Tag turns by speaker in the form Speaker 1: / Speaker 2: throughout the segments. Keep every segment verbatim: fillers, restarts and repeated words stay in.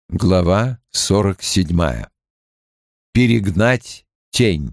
Speaker 1: Глава сорок седьмая. Перегнать тень.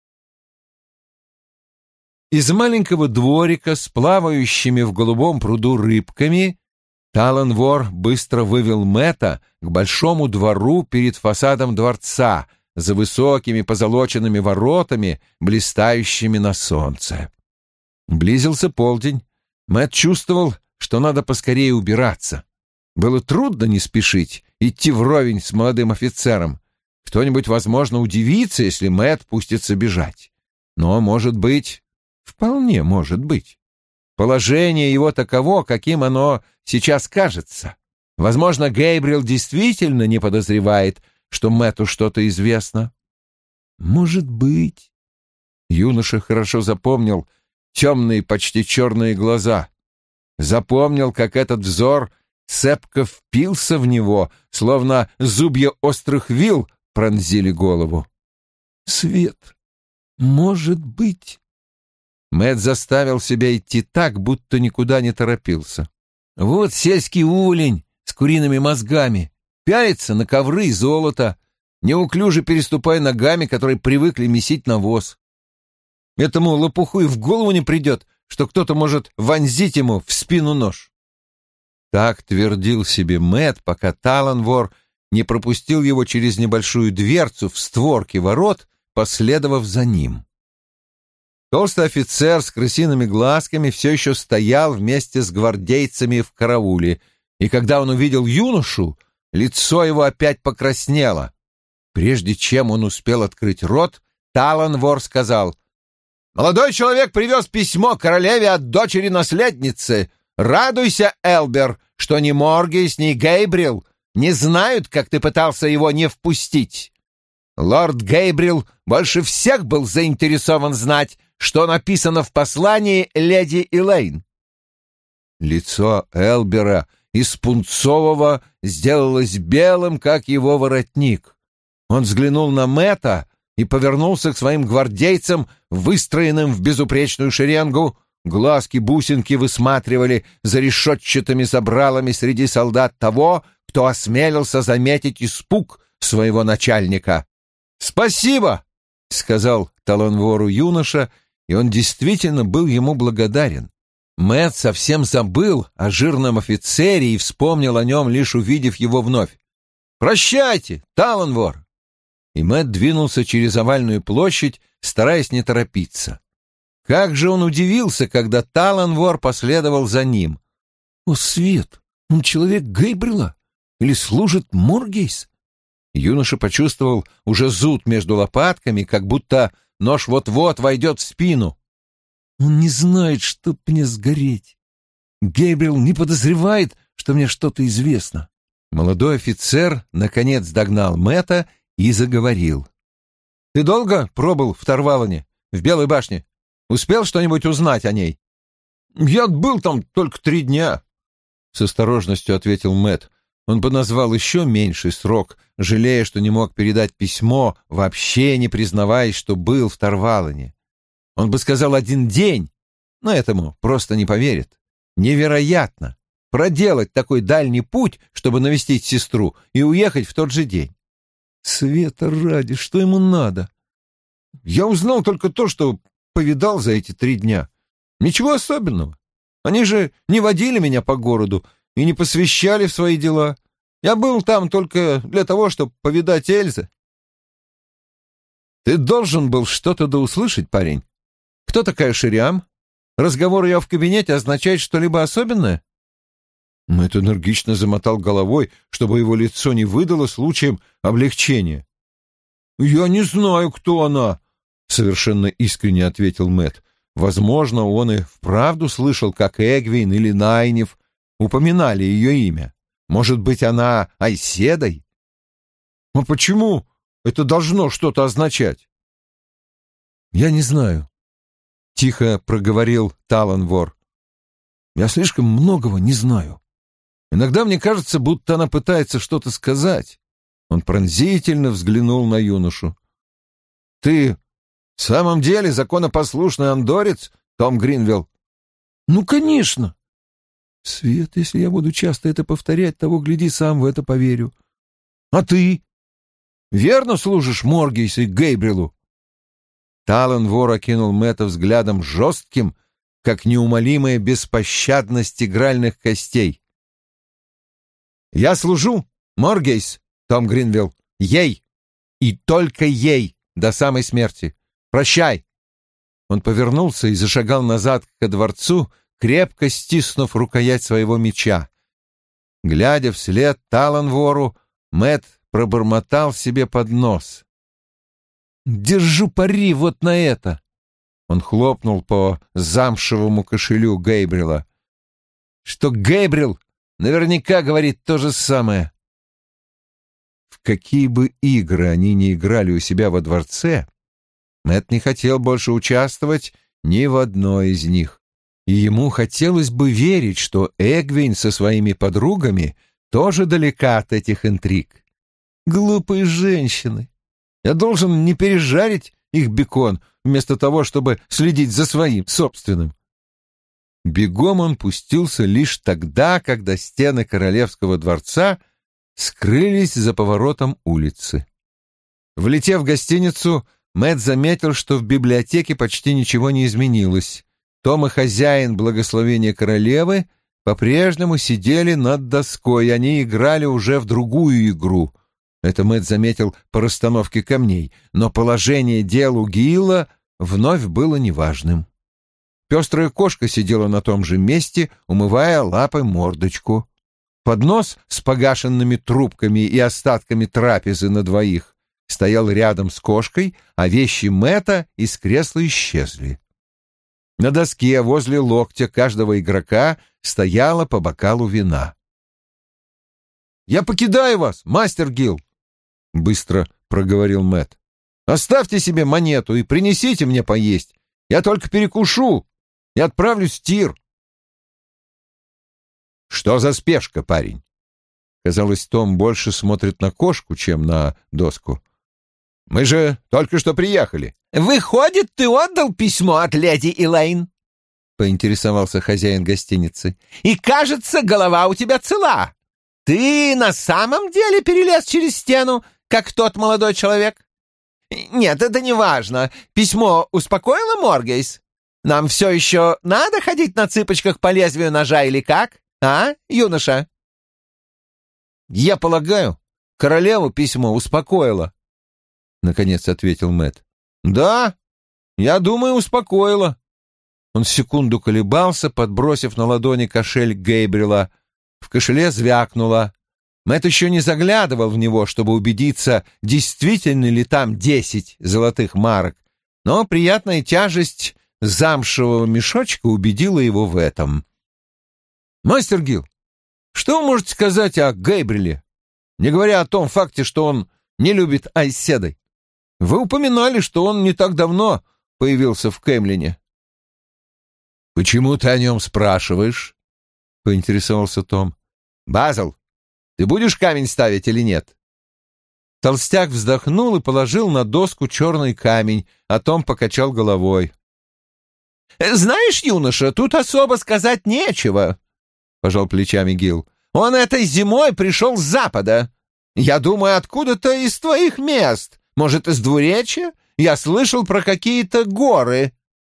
Speaker 1: Из маленького дворика с плавающими в голубом пруду рыбками Талан-Вор быстро вывел Мэтта к большому двору перед фасадом дворца за высокими позолоченными воротами, блистающими на солнце. Близился полдень. Мэтт чувствовал, что надо поскорее убираться. Было трудно не спешить, идти вровень с молодым офицером. Кто-нибудь, возможно, удивится, если Мэтт пустится бежать. Но, может быть, вполне может быть. Положение его таково, каким оно сейчас кажется. Возможно, Гейбриэл действительно не подозревает, что Мэтту что-то известно. Может быть. Юноша хорошо запомнил темные, почти черные глаза. Запомнил, как этот взор цепко впился в него, словно зубья острых вил пронзили голову. Свет. Может быть. Мэтт заставил себя идти так, будто никуда не торопился. Вот сельский уволень с куриными мозгами пялится на ковры и золото, неуклюже переступая ногами, которые привыкли месить навоз. Этому лопуху и в голову не придет, что кто-то может вонзить ему в спину нож. Так твердил себе Мэтт, пока Талан-Вор не пропустил его через небольшую дверцу в створке ворот, последовав за ним. Толстый офицер с крысиными глазками все еще стоял вместе с гвардейцами в карауле, и когда он увидел юношу, лицо его опять покраснело. Прежде чем он успел открыть рот, Талан-Вор сказал: «Молодой человек привез письмо королеве от дочери-наследницы. Радуйся, Элбер, что ни Моргейс, ни Гейбриэл не знают, как ты пытался его не впустить. Лорд Гейбриэл больше всех был заинтересован знать, что написано в послании леди Элейн». Лицо Элбера из пунцового сделалось белым, как его воротник. Он взглянул на Мэтта и повернулся к своим гвардейцам, выстроенным в безупречную шеренгу. Глазки-бусинки высматривали за решетчатыми забралами среди солдат того, кто осмелился заметить испуг своего начальника. «Спасибо!» — сказал Талан-Вору юноша, и он действительно был ему благодарен. Мэтт совсем забыл о жирном офицере и вспомнил о нем, лишь увидев его вновь. «Прощайте, Талан-Вор!» И Мэтт двинулся через овальную площадь, стараясь не торопиться. Как же он удивился, когда Талан-Вор последовал за ним. «О, Свет! Он человек Гейбриэла? Или служит Моргейс?» Юноша почувствовал уже зуд между лопатками, как будто нож вот-вот войдет в спину. «Он не знает, чтоб мне сгореть. Гейбриэл не подозревает, что мне что-то известно». Молодой офицер наконец догнал Мэтта и заговорил. «Ты долго пробыл в Тарвалоне, в Белой башне? Успел что-нибудь узнать о ней?» «Я был там только три дня», — с осторожностью ответил Мэтт. Он бы назвал еще меньший срок, жалея, что не мог передать письмо, вообще не признаваясь, что был в Тарвалоне. Он бы сказал один день, но этому просто не поверит. Невероятно проделать такой дальний путь, чтобы навестить сестру, и уехать в тот же день. Света ради, что ему надо? Я узнал только то, что повидал за эти три дня. Ничего особенного. Они же не водили меня по городу и не посвящали в свои дела. Я был там только для того, чтобы повидать Эльзы. Ты должен был что-то да услышать, парень. Кто такая Шириам? Разговор ее в кабинете означает что-либо особенное? Мэтт энергично замотал головой, чтобы его лицо не выдало случаем облегчения. «Я не знаю, кто она», — совершенно искренне ответил Мэтт. Возможно, он и вправду слышал, как Эгвин или Найниф упоминали ее имя. Может быть, она Айседой? А почему это должно что-то означать? «Я не знаю», — тихо проговорил Талан-Вор. «Я слишком многого не знаю. Иногда мне кажется, будто она пытается что-то сказать». Он пронзительно взглянул на юношу. «Ты в самом деле законопослушный андорец, Том Гринвилл?» «Ну, конечно!» «Свет, если я буду часто это повторять, того, гляди, сам в это поверю. А ты? Верно служишь Моргейсу и Гейбрилу?» Талан-вор окинул Мэтта взглядом жестким, как неумолимая беспощадность игральных костей. «Я служу, Моргейс, Том Гринвилл, ей, и только ей, до самой смерти. Прощай!» Он повернулся и зашагал назад ко дворцу, крепко стиснув рукоять своего меча. Глядя вслед Талан-вору, Мэтт пробормотал себе под нос: «Держу пари вот на это!» Он хлопнул по замшевому кошелю Гейбрила. «Что Гейбрил наверняка говорит то же самое». В какие бы игры они ни играли у себя во дворце, Мэтт не хотел больше участвовать ни в одной из них. И ему хотелось бы верить, что Эгвейн со своими подругами тоже далека от этих интриг. Глупые женщины. Я должен не пережарить их бекон, вместо того, чтобы следить за своим собственным. Бегом он пустился лишь тогда, когда стены королевского дворца скрылись за поворотом улицы. Влетев в гостиницу, Мэтт заметил, что в библиотеке почти ничего не изменилось. Том и хозяин благословения королевы по-прежнему сидели над доской, они играли уже в другую игру. Это Мэтт заметил по расстановке камней, но положение дел у Гилла вновь было неважным. Пестрая кошка сидела на том же месте, умывая лапой мордочку. Поднос с погашенными трубками и остатками трапезы на двоих стоял рядом с кошкой, а вещи Мэтта из кресла исчезли. На доске возле локтя каждого игрока стояло по бокалу вина. «Я покидаю вас, мастер Гилл», — быстро проговорил Мэтт. «Оставьте себе монету и принесите мне поесть. Я только перекушу и отправлюсь в тир». «Что за спешка, парень?» Казалось, Том больше смотрит на кошку, чем на доску. «Мы же только что приехали».
Speaker 2: «Выходит, ты отдал письмо от леди Элейн?» — поинтересовался хозяин гостиницы. «И, кажется, голова у тебя цела. Ты на самом деле перелез через стену, как тот молодой человек? Нет, это не важно. Письмо успокоило Моргейс? Нам все еще надо ходить на цыпочках по лезвию ножа или как? А, юноша?»
Speaker 1: «Я полагаю, королеву письмо успокоило», — наконец ответил Мэтт. «Да, я думаю, успокоило». Он секунду колебался, подбросив на ладони кошель Гейбрила. В кошеле звякнуло. Мэтт еще не заглядывал в него, чтобы убедиться, действительно ли там десять золотых марок, но приятная тяжесть замшевого мешочка убедила его в этом. «Мастер Гилл, что вы можете сказать о Гейбриле, не говоря о том факте, что он не любит Айседой? Вы упоминали, что он не так давно появился в Кэмлине». «Почему ты о нем спрашиваешь?» — поинтересовался Том. «Базл, ты будешь камень ставить или нет?» Толстяк вздохнул и положил на доску черный камень, а Том покачал головой.
Speaker 2: «Знаешь, юноша, тут особо сказать нечего», — пожал плечами Гилл. «Он этой зимой пришел с запада. Я думаю, откуда-то из твоих мест. Может, из двуречья? Я слышал про какие-то горы».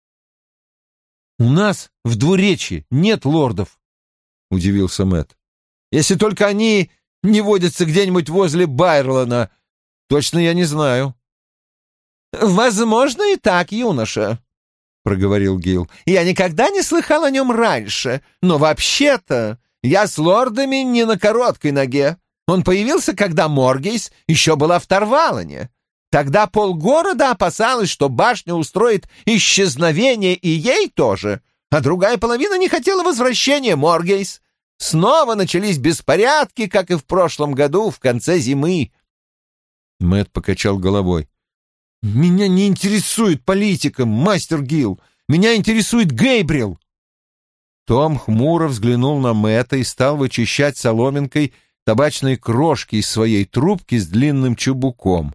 Speaker 1: «У нас в двуречье нет лордов», — удивился Мэтт. «Если только они не водятся где-нибудь возле Байрлона. Точно я не знаю».
Speaker 2: «Возможно, и так, юноша», — проговорил Гилл. «Я никогда не слыхал о нем раньше, но вообще-то я с лордами не на короткой ноге. Он появился, когда Моргейс еще была в Тарвалоне. Тогда полгорода опасалось, что башня устроит исчезновение и ей тоже, а другая половина не хотела возвращения Моргейс. Снова начались беспорядки, как и в прошлом году, в конце зимы».
Speaker 1: Мэтт покачал головой. «Меня не интересует политика, мастер Гилл. Меня интересует Гейбрил». Том хмуро взглянул на Мэтта и стал вычищать соломинкой табачные крошки из своей трубки с длинным чубуком.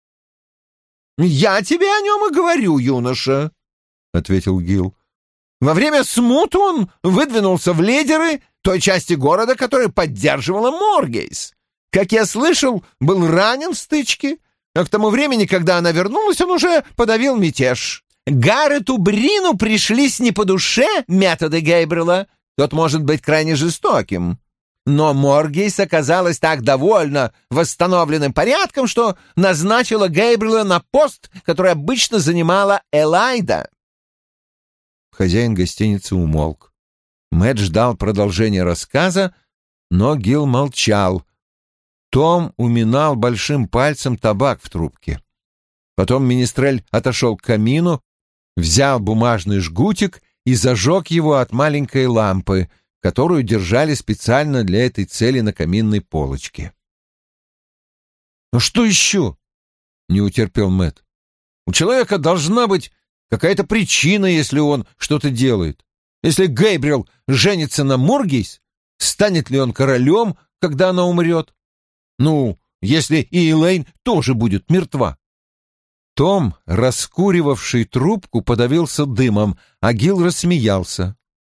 Speaker 2: «Я тебе о нем и говорю, юноша», — ответил Гилл. «Во время смут он выдвинулся в лидеры той части города, которая поддерживала Моргейс. как я слышал, был ранен в стычке, а к тому времени, когда она вернулась, он уже подавил мятеж. Гаррету Брину пришлись не по душе методы Гейбрила. Тот может быть крайне жестоким. Но Моргейс оказалась так довольна восстановленным порядком, что назначила Гейбрила на пост, который обычно занимала Элайда.
Speaker 1: Хозяин гостиницы умолк. Мэтт ждал продолжения рассказа, но Гил молчал. Том уминал большим пальцем табак в трубке. Потом министрель отошел к камину, взял бумажный жгутик и зажег его от маленькой лампы, которую держали специально для этой цели на каминной полочке. «Ну что еще?» — не утерпел Мэтт. «У человека должна быть какая-то причина, если он что-то делает. Если Гейбрил женится на Моргейс, станет ли он королем, когда она умрет? Ну, если и Элейн тоже будет мертва». Том, раскуривавший трубку, подавился дымом, а Гил рассмеялся.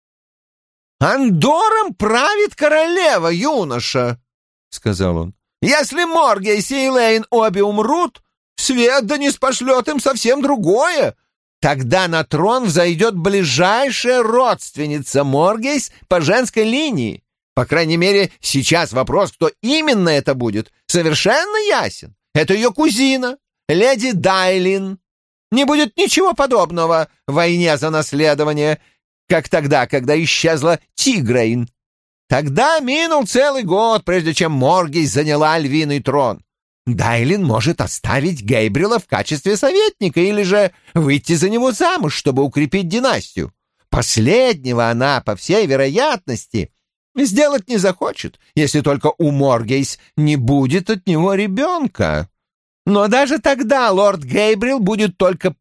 Speaker 2: «Андором правит королева, юноша», — сказал он. «Если Моргейс и Элейн обе умрут, свет да не спошлет им совсем другое. Тогда на трон взойдет ближайшая родственница Моргейс по женской линии. По крайней мере, сейчас вопрос, кто именно это будет, совершенно ясен. Это ее кузина, леди Дайлин. Не будет ничего подобного в войне за наследование, как тогда, когда исчезла Тигрейн. Тогда минул целый год, прежде чем Моргейс заняла львиный трон. Дайлин может оставить Гейбрила в качестве советника или же выйти за него замуж, чтобы укрепить династию. Последнего она, по всей вероятности, сделать не захочет, если только у Моргейс не будет от него ребенка. Но даже тогда лорд Гейбрил будет только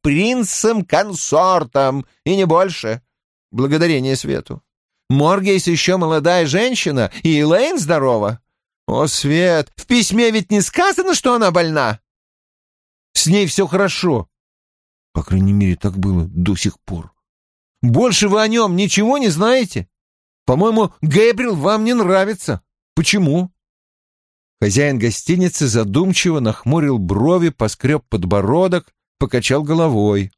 Speaker 2: принцем-консортом, и не больше. Благодарение свету. Моргейс еще молодая женщина, и Элейн здорова. О, Свет, в письме ведь не сказано, что она больна. С ней все хорошо. По крайней мере, так было до сих пор. Больше вы о нем ничего не знаете? По-моему, Гейбрил вам не нравится. Почему?» Хозяин гостиницы задумчиво нахмурил брови, поскреб подбородок, покачал головой.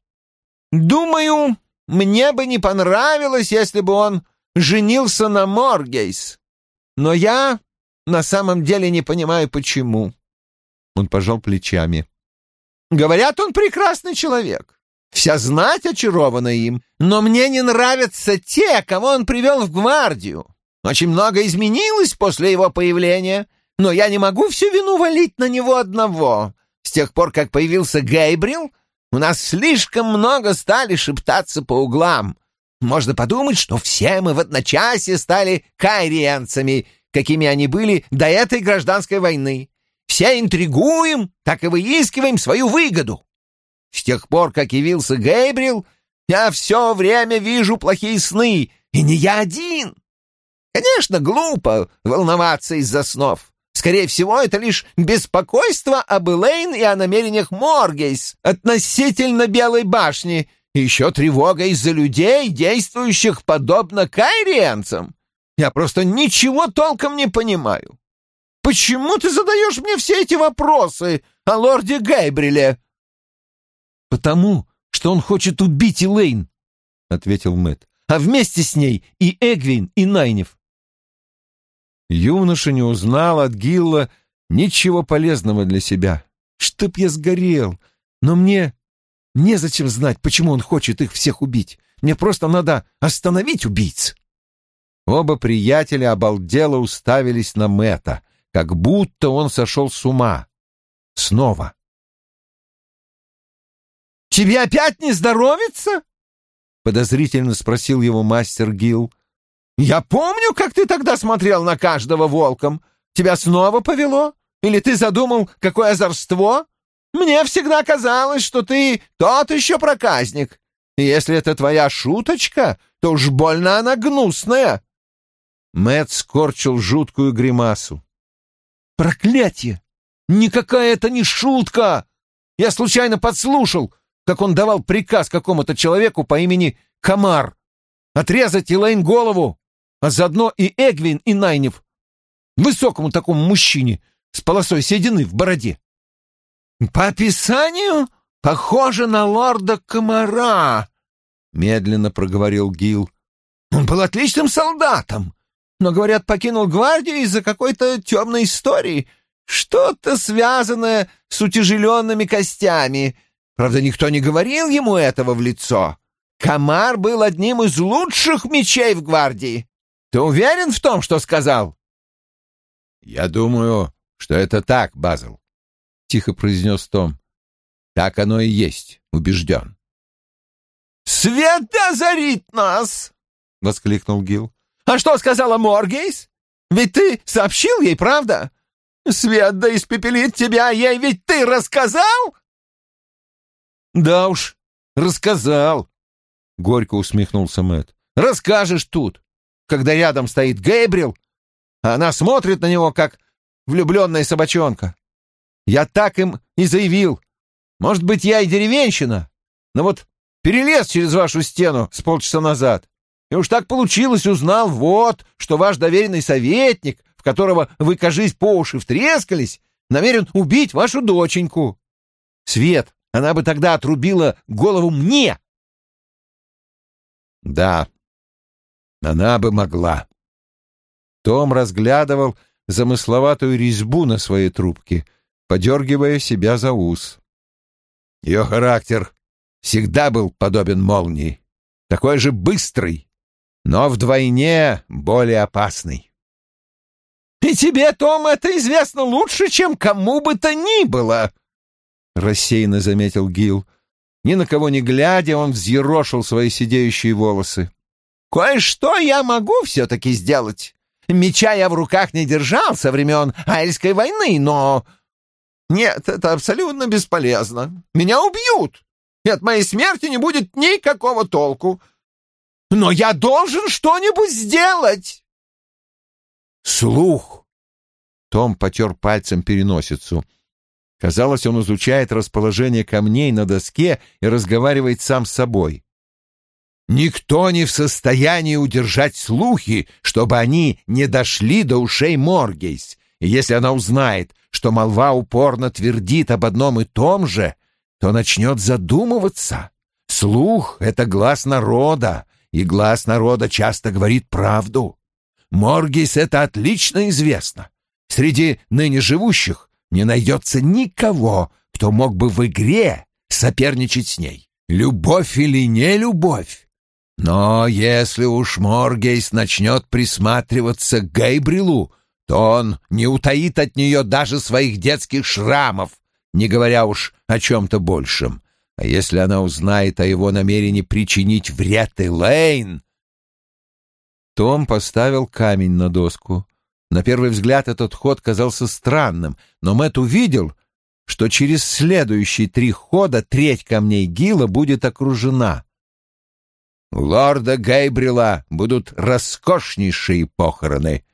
Speaker 2: «Думаю, мне бы не понравилось, если бы он женился на Моргейс. Но я на самом деле не понимаю, почему». Он пожал плечами. «Говорят, он прекрасный человек. Вся знать очарована им. Но мне не нравятся те, кого он привел в гвардию. Очень много изменилось после его появления, но я не могу всю вину валить на него одного. С тех пор, как появился Гейбрил, у нас слишком много стали шептаться по углам. Можно подумать, что все мы в одночасье стали кайриенцами, какими они были до этой гражданской войны. Все интригуем, так и выискиваем свою выгоду. С тех пор, как явился Гейбрил, я все время вижу плохие сны, и не я один. Конечно, глупо волноваться из-за снов. Скорее всего, это лишь беспокойство об Элейн и о намерениях Моргейс относительно Белой башни, и еще тревога из-за людей, действующих подобно кайриенцам. Я просто ничего толком не понимаю. Почему ты задаешь мне все эти вопросы о лорде Гейбриле?» «Потому что он хочет убить Элейн», — ответил Мэтт, «а вместе с ней и Эгвин, и Найниф». Юноша не узнал от Гилла ничего полезного для себя. «Чтоб я сгорел! Но мне незачем знать, почему он хочет их всех убить. Мне просто надо остановить убийц». Оба приятеля обалдело уставились на Мэтта, как будто он сошел с ума. Снова. «Тебе опять не здоровится?» — подозрительно спросил его мастер Гилл. «Я помню, как ты тогда смотрел на каждого волком. Тебя снова повело? Или ты задумал, какое озорство? Мне всегда казалось, что ты тот еще проказник. И если это твоя шуточка, то уж больно она гнусная». Мэтт скорчил жуткую гримасу. «Проклятие! Никакая это не шутка! Я случайно подслушал, как он давал приказ какому-то человеку по имени Камар отрезать Элейн голову, а заодно и Эгвин, и Найниф. Высокому такому мужчине, с полосой седины в бороде. По описанию похоже на лорда Комара, медленно проговорил Гил. Он был отличным солдатом, но, говорят, покинул гвардию из-за какой-то темной истории, что-то связанное с утяжеленными костями. Правда, никто не говорил ему этого в лицо. Комар был одним из лучших мечей в гвардии. Ты уверен в том, что сказал?
Speaker 1: Я думаю, что это так, Базл, тихо произнес Том. Так оно и есть, убежден.
Speaker 2: Свет озарит нас! Воскликнул Гил. А что сказала Моргейс? Ведь ты сообщил ей, правда? Свет да испепелит тебя, ей ведь ты рассказал? Да уж, рассказал, горько усмехнулся Мэтт. Расскажешь тут, когда рядом стоит Гэйбриэл, а она смотрит на него, как влюбленная собачонка. Я так им и заявил. Может быть, я и деревенщина, но вот перелез через вашу стену с полчаса назад, и уж так получилось, узнал, вот, что ваш доверенный советник, в которого вы, кажись, по уши втрескались, намерен убить вашу доченьку. Свет, она бы тогда отрубила голову мне.
Speaker 1: Да, она бы могла. Том разглядывал замысловатую резьбу на своей трубке, подергивая себя за ус. Ее характер всегда был подобен молнии, такой же быстрый, но вдвойне более опасный.
Speaker 2: «И тебе, Том, это известно лучше, чем кому бы то ни было», — рассеянно заметил Гил. Ни на кого не глядя, он взъерошил свои сидеющие волосы. «Кое-что я могу все-таки сделать. Меча я в руках не держал со времен Айльской войны, но... Нет, это абсолютно бесполезно. Меня убьют, и от моей смерти не будет никакого толку. Но я должен что-нибудь сделать!»
Speaker 1: «Слух!» Том потер пальцем переносицу. Казалось, он изучает расположение камней на доске и разговаривает сам с собой. «Никто не в состоянии удержать слухи, чтобы они не дошли до ушей Моргейс. И если она узнает, что молва упорно твердит об одном и том же, то начнет задумываться. Слух — это глас народа, и глас народа часто говорит правду. Моргейс это отлично известно. Среди ныне живущих не найдется никого, кто мог бы в игре соперничать с ней. Любовь или не любовь. Но если уж Моргейс начнет присматриваться к Гэйбриэлу, то он не утаит от нее даже своих детских шрамов, не говоря уж о чем-то большем. А если она узнает о его намерении причинить вред Элейн... Том поставил камень на доску. На первый взгляд этот ход казался странным, но Мэтт увидел, что через следующие три хода треть камней Гила будет окружена. У лорда Гэйбриэла будут роскошнейшие похороны.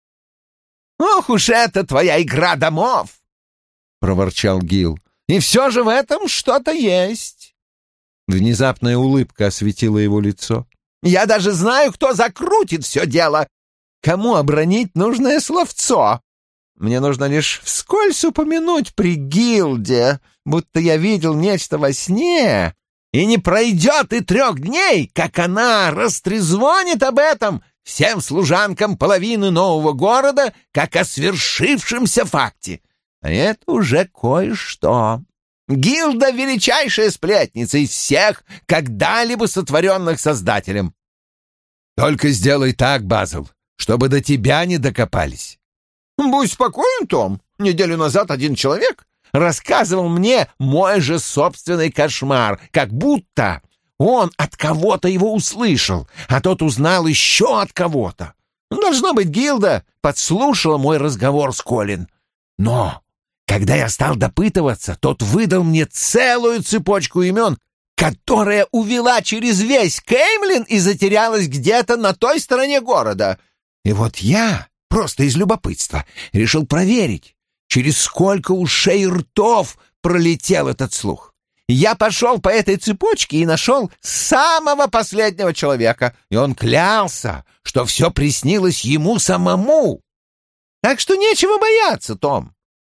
Speaker 2: «Ох уж это твоя игра домов!» — проворчал Гил. «И все же в этом что-то есть».
Speaker 1: Внезапная улыбка осветила его лицо.
Speaker 2: «Я даже знаю, кто закрутит все дело. Кому обронить нужное словцо? Мне нужно лишь вскользь упомянуть при Гилде, будто я видел нечто во сне, и не пройдет и трех дней, как она растрезвонит об этом всем служанкам половины нового города, как о свершившемся факте. А это уже кое-что. Гилда — величайшая сплетница из всех, когда-либо сотворенных Создателем.
Speaker 1: Только сделай так, Базл, чтобы до тебя не докопались.
Speaker 2: Будь спокоен, Том. Неделю назад один человек рассказывал мне мой же собственный кошмар, как будто он от кого-то его услышал, а тот узнал еще от кого-то. Должно быть, Гилда подслушала мой разговор с Колин. Но когда я стал допытываться, тот выдал мне целую цепочку имен, которая увела через весь Кеймлин и затерялась где-то на той стороне города. И вот я, просто из любопытства, решил проверить, через сколько ушей и ртов пролетел этот слух. Я пошел по этой цепочке и нашел самого последнего человека, и он клялся, что все приснилось ему самому. Так что нечего бояться, Том.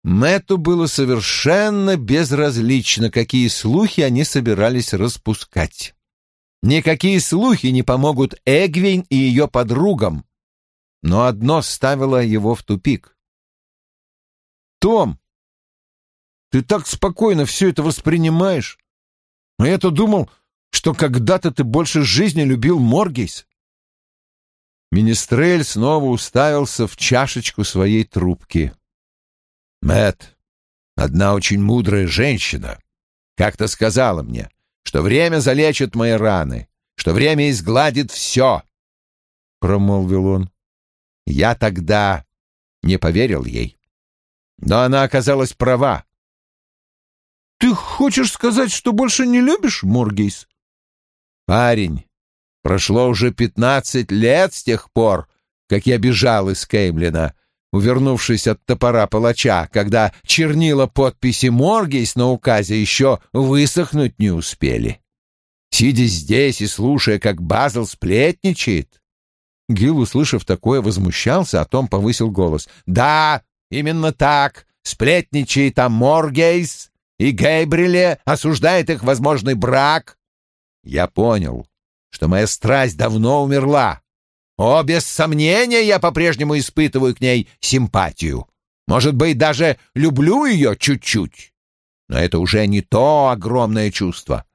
Speaker 1: Мэтту было совершенно безразлично, какие слухи они собирались распускать. Никакие слухи не помогут Эгвейн и ее подругам. Но одно ставило его в тупик. «Том, ты так спокойно все это воспринимаешь. А я-то думал, что когда-то ты больше жизни любил Моргейс». Министрель снова уставился в чашечку своей трубки. «Мэтт, одна очень мудрая женщина как-то сказала мне, что время залечит мои раны, что время изгладит все», — промолвил он. «Я тогда не поверил ей, но она оказалась права». «Ты хочешь сказать, что больше не любишь Моргейс?» «Парень, прошло уже пятнадцать лет с тех пор, как я бежал из Кеймлина, увернувшись от топора палача, когда чернила подписи Моргейс на указе еще высохнуть не успели. Сидя здесь и слушая, как Базл сплетничает...» Гил, услышав такое, возмущался, а Том повысил голос. «Да, именно так, сплетничает о Моргейс, и Гейбриле осуждает их возможный брак. Я понял, что моя страсть давно умерла. О, без сомнения, я по-прежнему испытываю к ней симпатию. Может быть, даже люблю ее чуть-чуть. Но это уже не то огромное чувство».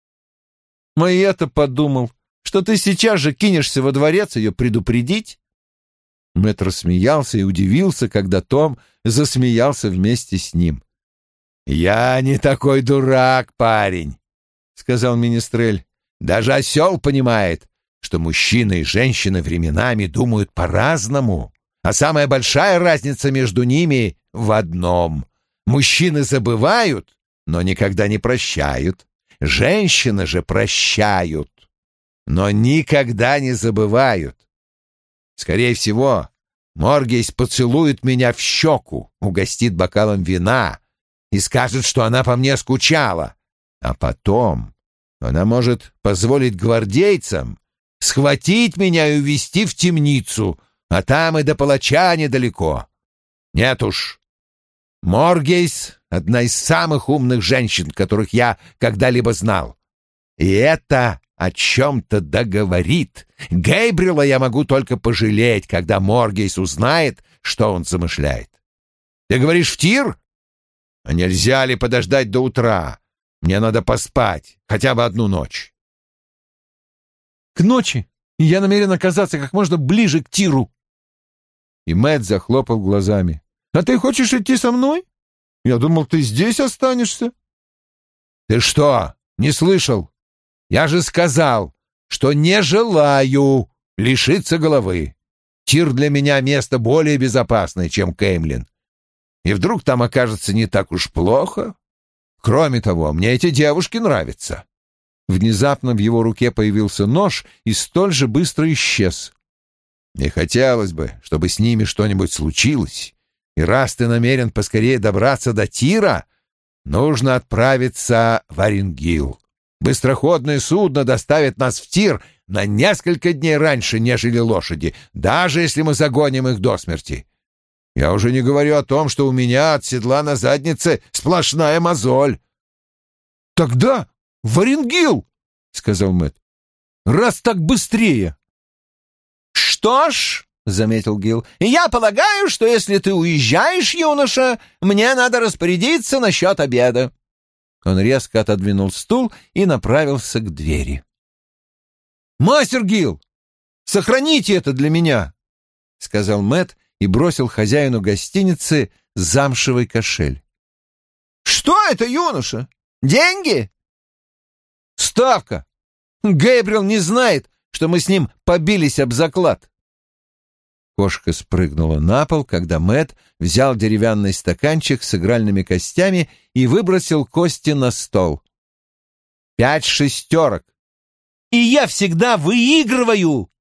Speaker 1: «А я-то подумал, что ты сейчас же кинешься во дворец ее предупредить». Мэтт рассмеялся и удивился, когда Том засмеялся вместе с ним. «Я не такой дурак, парень», — сказал Министрель. «Даже осел понимает, что мужчина и женщина временами думают по-разному, а самая большая разница между ними в одном. Мужчины забывают, но никогда не прощают. Женщины же прощают, но никогда не забывают. Скорее всего, Моргейс поцелует меня в щеку, угостит бокалом вина и скажет, что она по мне скучала, а потом она может позволить гвардейцам схватить меня и увезти в темницу, а там и до палача недалеко. Нет уж, Моргейс — одна из самых умных женщин, которых я когда-либо знал. И это о чем-то договорит. Гейбрила я могу только пожалеть, когда Моргейс узнает, что он замышляет. Ты говоришь, в тир? А нельзя ли подождать до утра? Мне надо поспать хотя бы одну ночь».
Speaker 2: «К ночи я намерен оказаться как можно ближе к тиру».
Speaker 1: И Мэтт захлопал глазами.
Speaker 2: «А ты хочешь идти со мной? Я думал, ты здесь останешься».
Speaker 1: «Ты что, не слышал? Я же сказал, что не желаю лишиться головы. Тир для меня место более безопасное, чем Кеймлин. И вдруг там окажется не так уж плохо. Кроме того, мне эти девушки нравятся».
Speaker 2: Внезапно в его руке появился нож и столь же быстро исчез.
Speaker 1: «Не хотелось бы, чтобы с ними что-нибудь случилось. И раз ты намерен поскорее добраться до Тира, нужно отправиться в Оренгил. Быстроходное судно доставит нас в Тир на несколько дней раньше, нежели лошади, даже если мы загоним их до смерти. Я уже не говорю о том, что у меня от седла на заднице сплошная мозоль».
Speaker 2: «Тогда в Оренгил», — сказал Мэтт. «Раз так быстрее».
Speaker 3: «Что ж», — заметил Гил, — «я полагаю, что если ты уезжаешь, юноша, мне надо распорядиться насчет обеда».
Speaker 2: Он резко отодвинул стул и направился к двери. «Мастер Гил, сохраните это для меня», — сказал Мэтт и бросил хозяину гостиницы замшевый кошель.
Speaker 3: «Что это, юноша? Деньги?»
Speaker 2: «Ставка! Гэбриэл не знает, что мы с ним побились об заклад». Кошка спрыгнула на пол, когда Мэтт взял деревянный стаканчик с игральными костями и выбросил кости на стол. «Пять шестерок».
Speaker 3: «И я всегда выигрываю!»